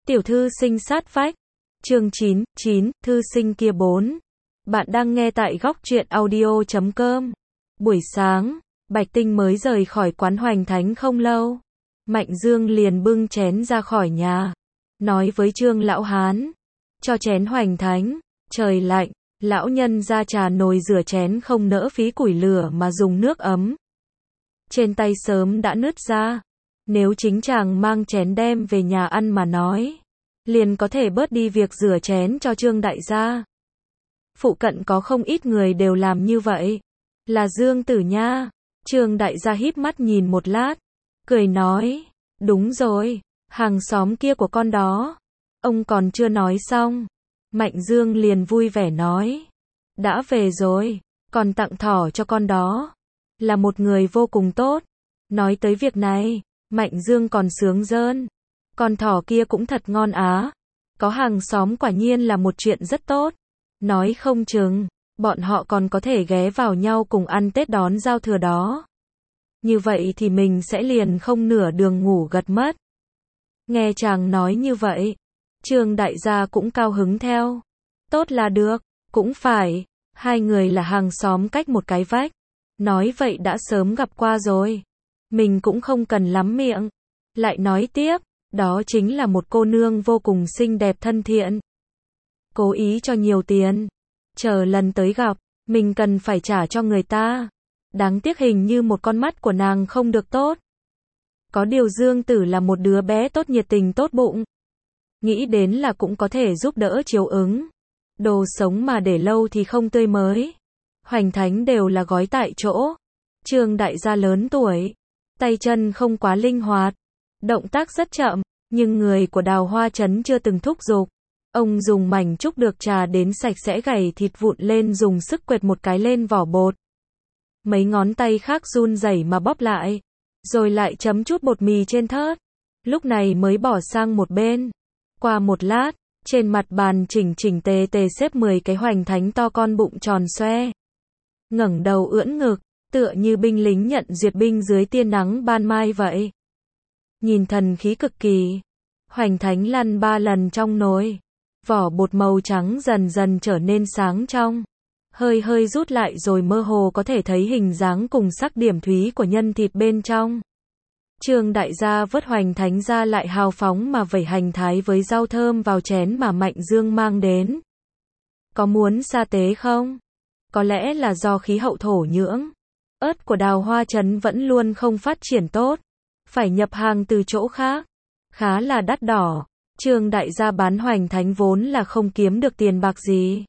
Tiểu thư sinh sát vách. Chương 9, thư sinh kia 4. Bạn đang nghe tại góc truyện audio.com. Buổi sáng, Bạch Tinh mới rời khỏi quán Hoành Thánh không lâu. Mạnh Dương liền bưng chén ra khỏi nhà. Nói với Trương Lão Hán. Cho chén Hoành Thánh. Trời lạnh, lão nhân ra trà nồi rửa chén không nỡ phí củi lửa mà dùng nước ấm. Trên tay sớm đã nứt ra. Nếu chính chàng mang chén đem về nhà ăn mà nói, liền có thể bớt đi việc rửa chén cho Trương đại gia. Phụ cận có không ít người đều làm như vậy. Là Dương Tử nha. Trương đại gia híp mắt nhìn một lát, cười nói, đúng rồi, hàng xóm kia của con đó. Ông còn chưa nói xong. Mạnh Dương liền vui vẻ nói, đã về rồi, còn tặng thỏ cho con đó. Là một người vô cùng tốt. Nói tới việc này, Mạnh Dương còn sướng rơn. Con thỏ kia cũng thật ngon á. Có hàng xóm quả nhiên là một chuyện rất tốt. Nói không chừng, bọn họ còn có thể ghé vào nhau cùng ăn Tết đón giao thừa đó. Như vậy thì mình sẽ liền không nửa đường ngủ gật mất. Nghe chàng nói như vậy, Trương đại gia cũng cao hứng theo. Tốt là được, cũng phải, hai người là hàng xóm cách một cái vách. Nói vậy đã sớm gặp qua rồi. Mình cũng không cần lắm miệng. Lại nói tiếp, đó chính là một cô nương vô cùng xinh đẹp thân thiện. Cố ý cho nhiều tiền. Chờ lần tới gặp, mình cần phải trả cho người ta. Đáng tiếc hình như một con mắt của nàng không được tốt. Có điều Dương Tử là một đứa bé tốt nhiệt tình tốt bụng. Nghĩ đến là cũng có thể giúp đỡ chiếu ứng. Đồ sống mà để lâu thì không tươi mới. Hoành Thánh đều là gói tại chỗ. Trương đại gia lớn tuổi, tay chân không quá linh hoạt, động tác rất chậm, nhưng người của Đào Hoa Trấn chưa từng thúc giục. Ông dùng mảnh trúc được trà đến sạch sẽ gảy thịt vụn lên, dùng sức quệt một cái lên vỏ bột. Mấy ngón tay khác run rẩy mà bóp lại, rồi lại chấm chút bột mì trên thớt. Lúc này mới bỏ sang một bên. Qua một lát, trên mặt bàn chỉnh chỉnh tề tề xếp 10 cái Hoành Thánh to con bụng tròn xoe. Ngẩng đầu ưỡn ngực, tựa như binh lính nhận duyệt binh dưới tia nắng ban mai vậy. Nhìn thần khí cực kỳ. Hoành Thánh lăn 3 lần trong nồi. Vỏ bột màu trắng dần dần trở nên sáng trong. Hơi hơi rút lại rồi mơ hồ có thể thấy hình dáng cùng sắc điểm thúy của nhân thịt bên trong. Trương đại gia vớt Hoành Thánh ra lại hào phóng mà vẩy hành thái với rau thơm vào chén mà Mạnh Dương mang đến. Có muốn sa tế không? Có lẽ là do khí hậu thổ nhưỡng. Ớt của Đào Hoa Trấn vẫn luôn không phát triển tốt. Phải nhập hàng từ chỗ khác. Khá là đắt đỏ. Trương đại gia bán Hoành Thánh vốn là không kiếm được tiền bạc gì.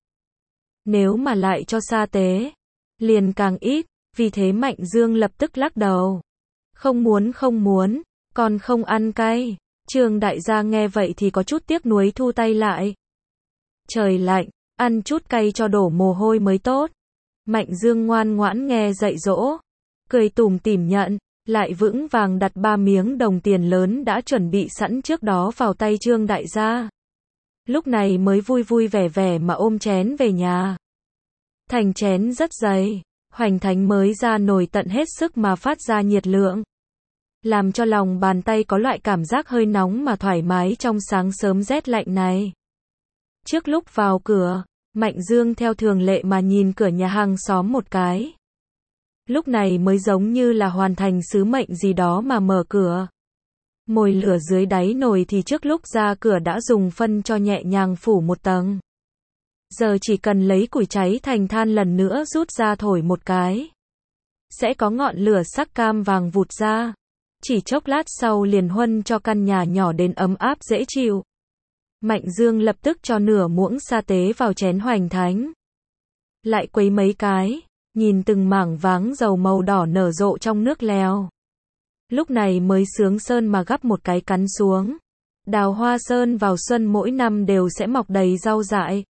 Nếu mà lại cho sa tế, liền càng ít. Vì thế Mạnh Dương lập tức lắc đầu. Không muốn, con không ăn cay. Trương đại gia nghe vậy thì có chút tiếc nuối thu tay lại. Trời lạnh, ăn chút cay cho đổ mồ hôi mới tốt. Mạnh Dương ngoan ngoãn nghe dạy dỗ, cười tủm tỉm nhận, lại vững vàng đặt 3 miếng đồng tiền lớn đã chuẩn bị sẵn trước đó vào tay Trương đại gia. Lúc này mới vui vui vẻ vẻ mà ôm chén về nhà. Thành chén rất dày, Hoành Thánh mới ra nồi tận hết sức mà phát ra nhiệt lượng, làm cho lòng bàn tay có loại cảm giác hơi nóng mà thoải mái trong sáng sớm rét lạnh này. Trước lúc vào cửa, Mạnh Dương theo thường lệ mà nhìn cửa nhà hàng xóm một cái. Lúc này mới giống như là hoàn thành sứ mệnh gì đó mà mở cửa. Mồi lửa dưới đáy nồi thì trước lúc ra cửa đã dùng phân cho nhẹ nhàng phủ một tầng. Giờ chỉ cần lấy củi cháy thành than lần nữa rút ra thổi một cái. Sẽ có ngọn lửa sắc cam vàng vụt ra. Chỉ chốc lát sau liền huân cho căn nhà nhỏ đến ấm áp dễ chịu. Mạnh Dương lập tức cho nửa muỗng sa tế vào chén Hoành Thánh. Lại quấy mấy cái, nhìn từng mảng váng dầu màu đỏ nở rộ trong nước lèo. Lúc này mới sướng sơn mà gắp một cái cắn xuống. Đào Hoa Sơn vào xuân mỗi năm đều sẽ mọc đầy rau dại.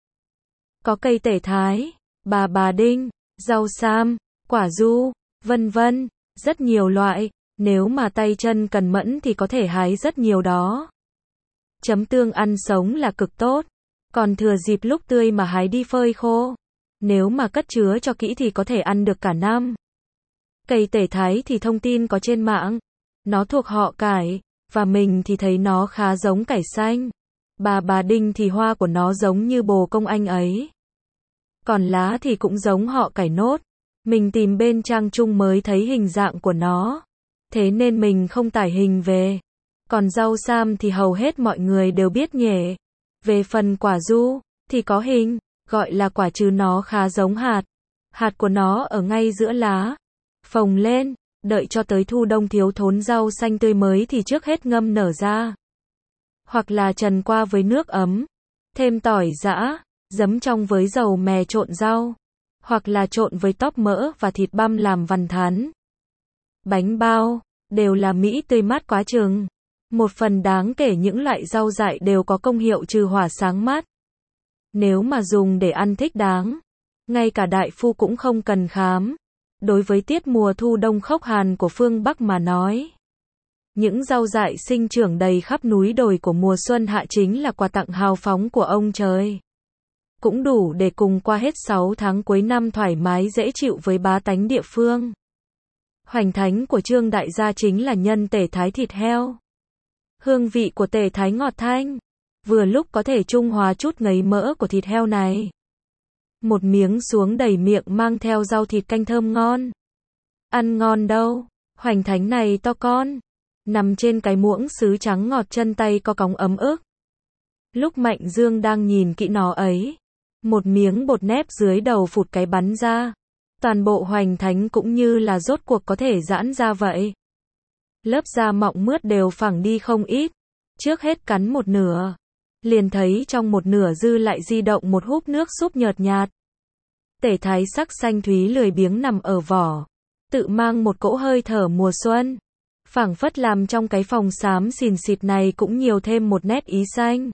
Có cây tể thái, bà đinh, rau sam, quả du, vân vân, rất nhiều loại. Nếu mà tay chân cần mẫn thì có thể hái rất nhiều đó. Chấm tương ăn sống là cực tốt. Còn thừa dịp lúc tươi mà hái đi phơi khô. Nếu mà cất chứa cho kỹ thì có thể ăn được cả năm. Cây tể thái thì thông tin có trên mạng. Nó thuộc họ cải, và mình thì thấy nó khá giống cải xanh. Bà Đinh thì hoa của nó giống như bồ công anh ấy. Còn lá thì cũng giống họ cải nốt. Mình tìm bên trang chung mới thấy hình dạng của nó. Thế nên mình không tải hình về. Còn rau sam thì hầu hết mọi người đều biết nhỉ. Về phần quả du, thì có hình, gọi là quả chứ nó khá giống hạt. Hạt của nó ở ngay giữa lá. Phồng lên, đợi cho tới thu đông thiếu thốn rau xanh tươi mới thì trước hết ngâm nở ra. Hoặc là trần qua với nước ấm. Thêm tỏi giã, giấm trong với dầu mè trộn rau. Hoặc là trộn với tóp mỡ và thịt băm làm vằn thán. Bánh bao, đều là mỹ tươi mát quá chừng. Một phần đáng kể những loại rau dại đều có công hiệu trừ hỏa sáng mát. Nếu mà dùng để ăn thích đáng, ngay cả đại phu cũng không cần khám. Đối với tiết mùa thu đông khốc hàn của phương Bắc mà nói, những rau dại sinh trưởng đầy khắp núi đồi của mùa xuân hạ chính là quà tặng hào phóng của ông trời. Cũng đủ để cùng qua hết 6 tháng cuối năm thoải mái dễ chịu với bá tánh địa phương. Hoành thánh của Trương đại gia chính là nhân tể thái thịt heo. Hương vị của tể thái ngọt thanh, vừa lúc có thể trung hòa chút ngấy mỡ của thịt heo này. Một miếng xuống đầy miệng mang theo rau thịt canh thơm ngon. Ăn ngon đâu, hoành thánh này to con. Nằm trên cái muỗng sứ trắng ngọt, chân tay có cóng ấm ức. Lúc Mạnh Dương đang nhìn kỹ nó ấy, một miếng bột nếp dưới đầu phụt cái bắn ra. Toàn bộ hoành thánh cũng như là rốt cuộc có thể giãn ra vậy. Lớp da mọng mướt đều phẳng đi không ít. Trước hết cắn một nửa, liền thấy trong một nửa dư lại di động một húp nước súp nhợt nhạt. Tể thái sắc xanh thúy lười biếng nằm ở vỏ, tự mang một cỗ hơi thở mùa xuân. Phảng phất làm trong cái phòng xám xìn xịt này cũng nhiều thêm một nét ý xanh.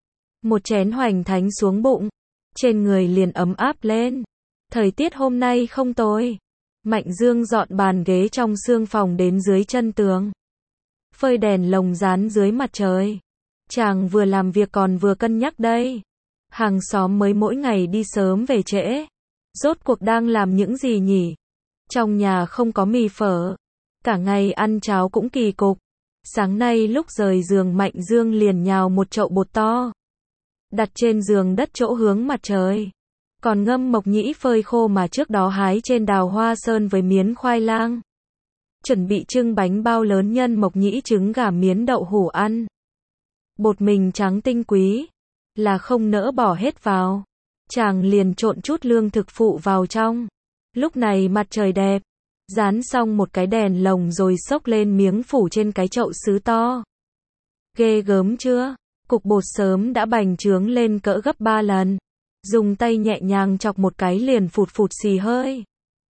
Một chén hoành thánh xuống bụng, trên người liền ấm áp lên. Thời tiết hôm nay không tồi. Mạnh Dương dọn bàn ghế trong sương phòng đến dưới chân tường. Phơi đèn lồng dán dưới mặt trời. Chàng vừa làm việc còn vừa cân nhắc đây. Hàng xóm mới mỗi ngày đi sớm về trễ. Rốt cuộc đang làm những gì nhỉ? Trong nhà không có mì phở. Cả ngày ăn cháo cũng kỳ cục. Sáng nay lúc rời giường Mạnh Dương liền nhào một chậu bột to. Đặt trên giường đất chỗ hướng mặt trời. Còn ngâm mộc nhĩ phơi khô mà trước đó hái trên đào hoa sơn với miến khoai lang. Chuẩn bị trưng bánh bao lớn nhân mộc nhĩ trứng gà miến đậu hủ ăn. Bột mình trắng tinh quý, là không nỡ bỏ hết vào. Chàng liền trộn chút lương thực phụ vào trong. Lúc này mặt trời đẹp, dán xong một cái đèn lồng rồi xốc lên miếng phủ trên cái chậu sứ to. Ghê gớm chưa? Cục bột sớm đã bành trướng lên cỡ gấp 3 lần. Dùng tay nhẹ nhàng chọc một cái liền phụt phụt xì hơi.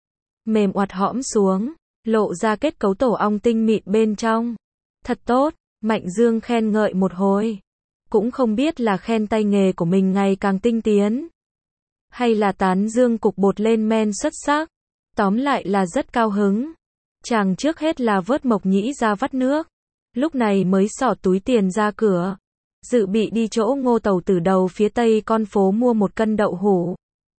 Mềm oặt hõm xuống, lộ ra kết cấu tổ ong tinh mịn bên trong. Thật tốt, Mạnh Dương khen ngợi một hồi. Cũng không biết là khen tay nghề của mình ngày càng tinh tiến, hay là tán dương cục bột lên men xuất sắc. Tóm lại là rất cao hứng. Chàng trước hết là vớt mộc nhĩ ra vắt nước. Lúc này mới xỏ túi tiền ra cửa. Dự bị đi chỗ Ngô Tàu Tử đầu phía tây con phố mua một cân đậu hủ.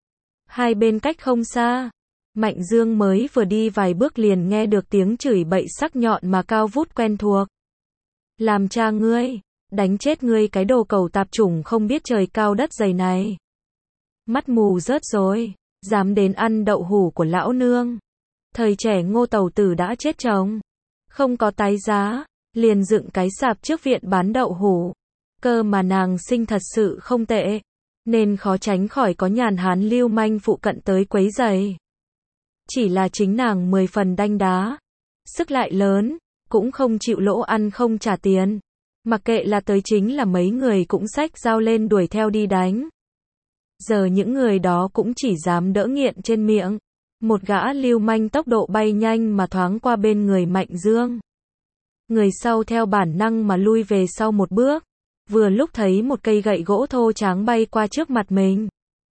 Hai bên cách không xa. Mạnh Dương mới vừa đi vài bước liền nghe được tiếng chửi bậy sắc nhọn mà cao vút quen thuộc. Làm cha ngươi, đánh chết ngươi cái đồ cẩu tạp chủng không biết trời cao đất dày này. Mắt mù rớt rồi, dám đến ăn đậu hủ của lão nương. Thời trẻ Ngô Tàu Tử đã chết chồng, không có tái giá, liền dựng cái sạp trước viện bán đậu hủ. Cơ mà nàng sinh thật sự không tệ, nên khó tránh khỏi có nhàn hán lưu manh phụ cận tới quấy rầy. Chỉ là chính nàng 10 phần đanh đá, sức lại lớn, cũng không chịu lỗ ăn không trả tiền. Mặc kệ là tới chính là mấy người cũng xách dao lên đuổi theo đi đánh. Giờ những người đó cũng chỉ dám đỡ nghiện trên miệng. Một gã lưu manh tốc độ bay nhanh mà thoáng qua bên người Mạnh Dương. Người sau theo bản năng mà lui về sau một bước. Vừa lúc thấy một cây gậy gỗ thô tráng bay qua trước mặt mình.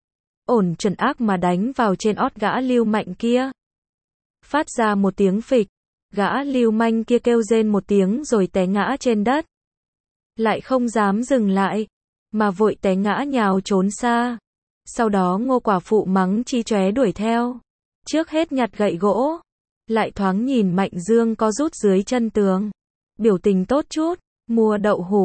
Ổn chuẩn ác mà đánh vào trên ót gã lưu mạnh kia. Phát ra một tiếng phịch. Gã lưu manh kia kêu rên một tiếng rồi té ngã trên đất. Lại không dám dừng lại, mà vội té ngã nhào trốn xa. Sau đó Ngô quả phụ mắng chi chóe đuổi theo. Trước hết nhặt gậy gỗ, lại thoáng nhìn Mạnh Dương co rút dưới chân tường. Biểu tình tốt chút, mua đậu hủ.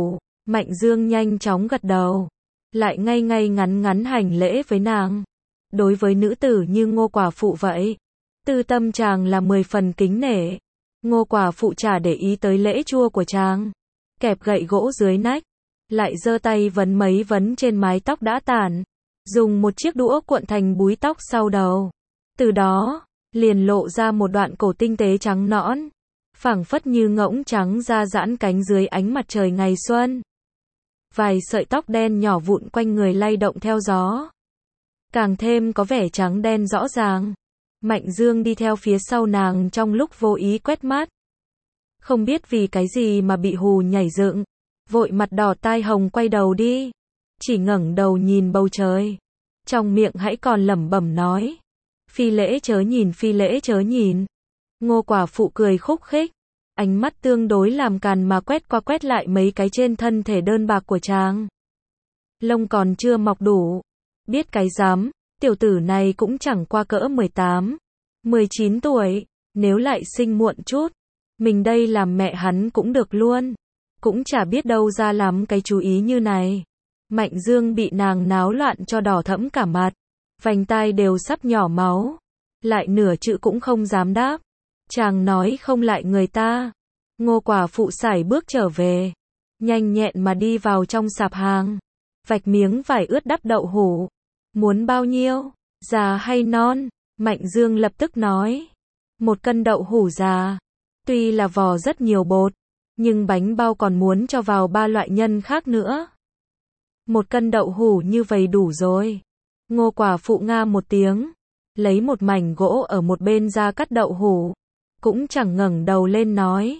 Mạnh Dương nhanh chóng gật đầu, lại ngay ngay ngắn ngắn hành lễ với nàng. Đối với nữ tử như Ngô quả phụ vậy, tư tâm chàng là 10 phần kính nể. Ngô quả phụ chả để ý tới lễ chua của chàng, kẹp gậy gỗ dưới nách, lại giơ tay vấn mấy vấn trên mái tóc đã tản, dùng một chiếc đũa cuộn thành búi tóc sau đầu. Từ đó, liền lộ ra một đoạn cổ tinh tế trắng nõn, phảng phất như ngỗng trắng da giãn cánh dưới ánh mặt trời ngày xuân. Vài sợi tóc đen nhỏ vụn quanh người lay động theo gió, càng thêm có vẻ trắng đen rõ ràng. Mạnh Dương đi theo phía sau nàng trong lúc vô ý quét mắt. Không biết vì cái gì mà bị hù nhảy dựng, vội mặt đỏ tai hồng quay đầu đi, chỉ ngẩng đầu nhìn bầu trời, trong miệng hãy còn lẩm bẩm nói: phi lễ chớ nhìn, phi lễ chớ nhìn. Ngô quả phụ cười khúc khích, ánh mắt tương đối làm càn mà quét qua quét lại mấy cái trên thân thể đơn bạc của chàng. Lông còn chưa mọc đủ, biết cái dám, tiểu tử này cũng chẳng qua cỡ 18, 19 tuổi, nếu lại sinh muộn chút, mình đây làm mẹ hắn cũng được luôn. Cũng chả biết đâu ra lắm cái chú ý như này. Mạnh Dương bị nàng náo loạn cho đỏ thẫm cả mặt, vành tai đều sắp nhỏ máu, lại nửa chữ cũng không dám đáp. Chàng nói không lại người ta. Ngô quả phụ sải bước trở về, nhanh nhẹn mà đi vào trong sạp hàng, vạch miếng vải ướt đắp đậu hũ. Muốn bao nhiêu, già hay non? Mạnh Dương lập tức nói: 1 cân đậu hũ già. Tuy là vò rất nhiều bột, nhưng bánh bao còn muốn cho vào 3 loại nhân khác nữa. 1 cân đậu hũ như vậy đủ rồi. Ngô quả phụ nga một tiếng, lấy một mảnh gỗ ở một bên ra cắt đậu hũ, cũng chẳng ngẩng đầu lên nói: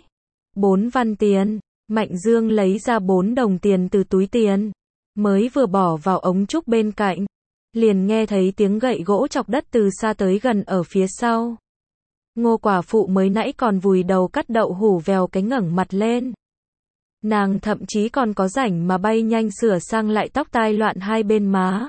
4 văn tiền. Mạnh Dương lấy ra 4 đồng tiền từ túi tiền, mới vừa bỏ vào ống trúc bên cạnh, liền nghe thấy tiếng gậy gỗ chọc đất từ xa tới gần ở phía sau. Ngô quả phụ mới nãy còn vùi đầu cắt đậu hũ vèo cái ngẩng mặt lên. Nàng thậm chí còn có rảnh mà bay nhanh sửa sang lại tóc tai loạn hai bên má.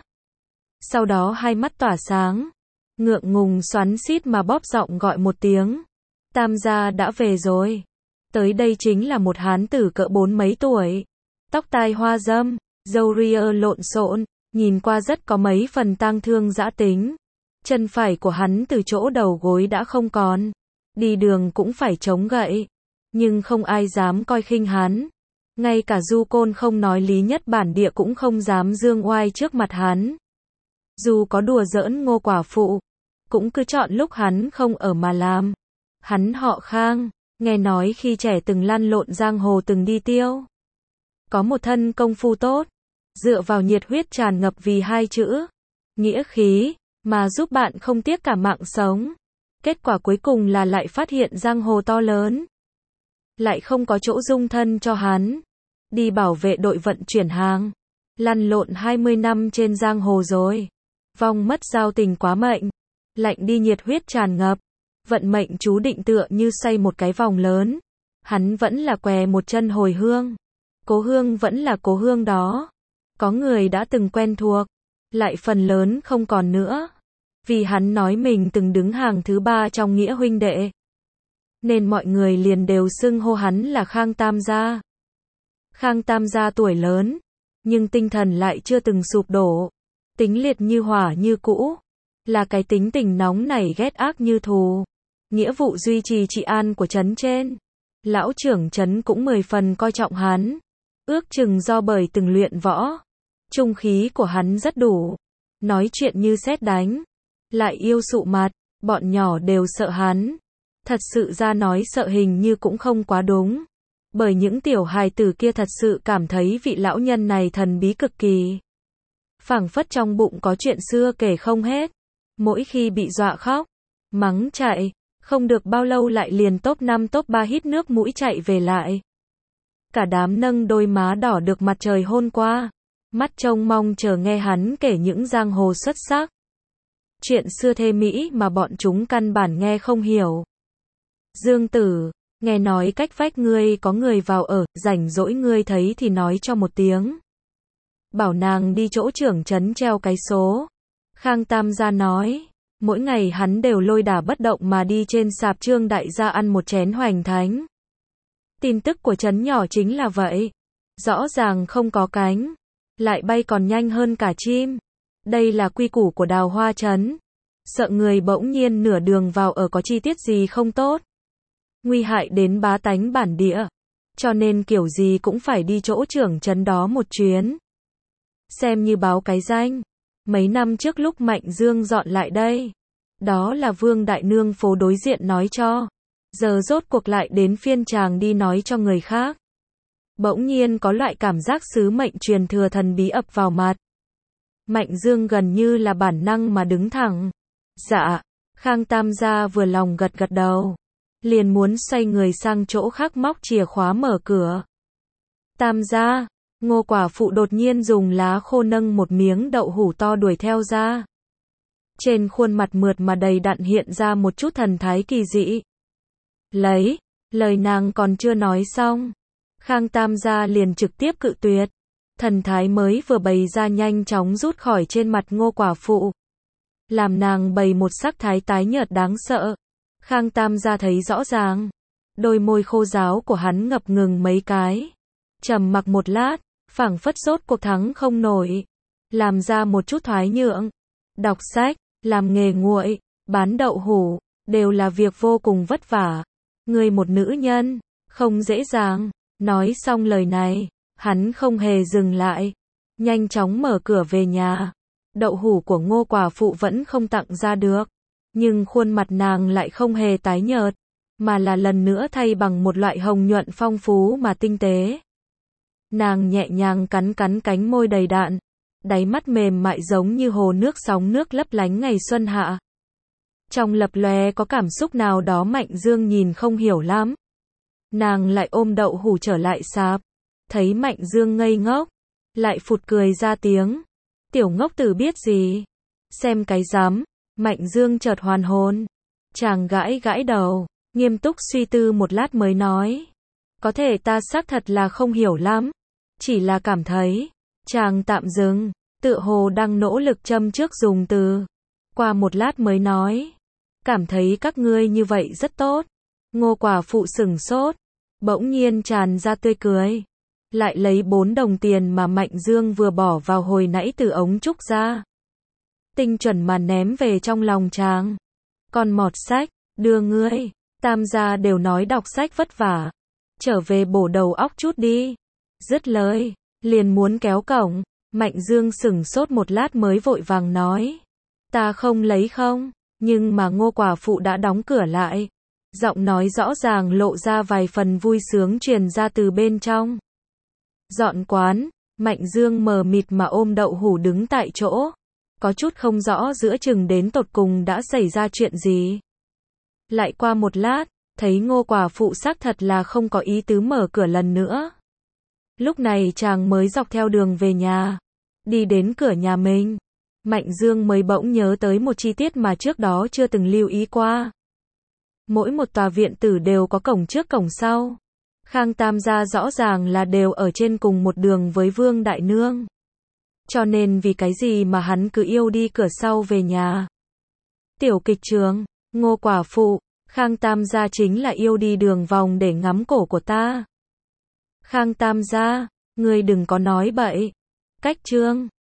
Sau đó hai mắt tỏa sáng, ngượng ngùng xoắn xít mà bóp giọng gọi một tiếng: Tam gia đã về rồi. Tới đây chính là một hán tử cỡ 40 mấy tuổi, tóc tai hoa râm, râu ria lộn xộn, nhìn qua rất có mấy phần tang thương dã tính. Chân phải của hắn từ chỗ đầu gối đã không còn, đi đường cũng phải chống gậy, nhưng không ai dám coi khinh hắn. Ngay cả du côn không nói lý nhất bản địa cũng không dám dương oai trước mặt hắn. Dù có đùa giỡn Ngô quả phụ, cũng cứ chọn lúc hắn không ở mà làm. Hắn họ Khang, nghe nói khi trẻ từng lăn lộn giang hồ, từng đi tiêu. Có một thân công phu tốt, dựa vào nhiệt huyết tràn ngập vì 2 chữ nghĩa khí, mà giúp bạn không tiếc cả mạng sống. Kết quả cuối cùng là lại phát hiện giang hồ to lớn, lại không có chỗ dung thân cho hắn. Đi bảo vệ đội vận chuyển hàng, lăn lộn 20 năm trên giang hồ rồi, vong mất giao tình quá mệnh, lạnh đi nhiệt huyết tràn ngập, vận mệnh chú định tựa như xoay một cái vòng lớn. Hắn vẫn là què một chân hồi hương, cố hương vẫn là cố hương đó. Có người đã từng quen thuộc, lại phần lớn không còn nữa. Vì hắn nói mình từng đứng hàng thứ 3 trong nghĩa huynh đệ, nên mọi người liền đều xưng hô hắn là Khang Tam gia. Khang Tam gia tuổi lớn, nhưng tinh thần lại chưa từng sụp đổ, tính liệt như hỏa như cũ, là cái tính tình nóng nảy ghét ác như thù. Nghĩa vụ duy trì trị an của trấn trên, lão trưởng trấn cũng 10 phần coi trọng hắn, ước chừng do bởi từng luyện võ, trung khí của hắn rất đủ, nói chuyện như sét đánh, lại yêu sụ mặt, bọn nhỏ đều sợ hắn. Thật sự ra nói sợ hình như cũng không quá đúng, bởi những tiểu hài tử kia thật sự cảm thấy vị lão nhân này thần bí cực kỳ. Phảng phất trong bụng có chuyện xưa kể không hết, mỗi khi bị dọa khóc, mắng chạy, không được bao lâu lại liền top 5 top 3 hít nước mũi chạy về lại. Cả đám nâng đôi má đỏ được mặt trời hôn qua, mắt trông mong chờ nghe hắn kể những giang hồ xuất sắc. Chuyện xưa thê mỹ mà bọn chúng căn bản nghe không hiểu. Dương tử, nghe nói cách vách ngươi có người vào ở, rảnh rỗi ngươi thấy thì nói cho một tiếng. Bảo nàng đi chỗ trưởng trấn treo cái số. Khang Tam gia nói, mỗi ngày hắn đều lôi đả bất động mà đi trên sạp Trương đại gia ăn một chén hoành thánh. Tin tức của trấn nhỏ chính là vậy. Rõ ràng không có cánh, lại bay còn nhanh hơn cả chim. Đây là quy củ của Đào Hoa Trấn. Sợ người bỗng nhiên nửa đường vào ở có chi tiết gì không tốt, nguy hại đến bá tánh bản địa. Cho nên kiểu gì cũng phải đi chỗ trưởng trấn đó một chuyến. Xem như báo cái danh. Mấy năm trước lúc Mạnh Dương dọn lại đây, đó là Vương Đại Nương phố đối diện nói cho. Giờ rốt cuộc lại đến phiên chàng đi nói cho người khác. Bỗng nhiên có loại cảm giác sứ mệnh truyền thừa thần bí ập vào mặt. Mạnh Dương gần như là bản năng mà đứng thẳng. Dạ, Khang Tam gia vừa lòng gật gật đầu. Liền muốn xoay người sang chỗ khác móc chìa khóa mở cửa. Tam gia, Ngô quả phụ đột nhiên dùng lá khô nâng một miếng đậu hũ to đuổi theo ra. Trên khuôn mặt mượt mà đầy đặn hiện ra một chút thần thái kỳ dị. Lấy, lời nàng còn chưa nói xong. Khang Tam gia liền trực tiếp cự tuyệt. Thần thái mới vừa bày ra nhanh chóng rút khỏi trên mặt Ngô quả phụ. Làm nàng bày một sắc thái tái nhợt đáng sợ. Khang Tam gia thấy rõ ràng. Đôi môi khô ráo của hắn ngập ngừng mấy cái. Trầm mặc một lát, phảng phất rốt cuộc thắng không nổi. Làm ra một chút thoái nhượng. Đọc sách, làm nghề nguội, bán đậu hũ, đều là việc vô cùng vất vả. Ngươi một nữ nhân, không dễ dàng. Nói xong lời này, hắn không hề dừng lại. Nhanh chóng mở cửa về nhà. Đậu hũ của Ngô quả phụ vẫn không tặng ra được. Nhưng khuôn mặt nàng lại không hề tái nhợt, mà là lần nữa thay bằng một loại hồng nhuận phong phú mà tinh tế. Nàng nhẹ nhàng cắn cắn cánh môi đầy đặn, đáy mắt mềm mại giống như hồ nước sóng nước lấp lánh ngày xuân hạ. Trong lập lòe có cảm xúc nào đó Mạnh Dương nhìn không hiểu lắm. Nàng lại ôm đậu hũ trở lại sạp, thấy Mạnh Dương ngây ngốc, lại phụt cười ra tiếng. Tiểu ngốc tử biết gì? Xem cái rắm. Mạnh Dương chợt hoàn hồn. Chàng gãi gãi đầu, nghiêm túc suy tư một lát mới nói. Có thể ta xác thật là không hiểu lắm. Chỉ là cảm thấy. Chàng tạm dừng, tựa hồ đang nỗ lực châm trước dùng từ. Qua một lát mới nói. Cảm thấy các ngươi như vậy rất tốt. Ngô quả phụ sửng sốt. Bỗng nhiên tràn ra tươi cười. Lại lấy 4 đồng tiền mà Mạnh Dương vừa bỏ vào hồi nãy từ ống trúc ra. Tinh chuẩn mà ném về trong lòng chàng. Con mọt sách, đưa ngươi. Tam gia đều nói đọc sách vất vả. Trở về bổ đầu óc chút đi. Dứt lời, liền muốn kéo cổng. Mạnh Dương sửng sốt một lát mới vội vàng nói. Ta không lấy không. Nhưng mà Ngô quả phụ đã đóng cửa lại. Giọng nói rõ ràng lộ ra vài phần vui sướng truyền ra từ bên trong. Dọn quán, Mạnh Dương mờ mịt mà ôm đậu hũ đứng tại chỗ. Có chút không rõ giữa chừng đến tột cùng đã xảy ra chuyện gì. Lại qua một lát, thấy Ngô quả phụ xác thật là không có ý tứ mở cửa lần nữa. Lúc này chàng mới dọc theo đường về nhà. Đi đến cửa nhà mình. Mạnh Dương mới bỗng nhớ tới một chi tiết mà trước đó chưa từng lưu ý qua. Mỗi một tòa viện tử đều có cổng trước cổng sau. Khang Tam gia rõ ràng là đều ở trên cùng một đường với Vương Đại Nương. Cho nên vì cái gì mà hắn cứ yêu đi cửa sau về nhà. Tiểu kịch trường, Ngô quả phụ, Khang Tam gia chính là yêu đi đường vòng để ngắm cổ của ta. Khang Tam gia, ngươi đừng có nói bậy. Cách chương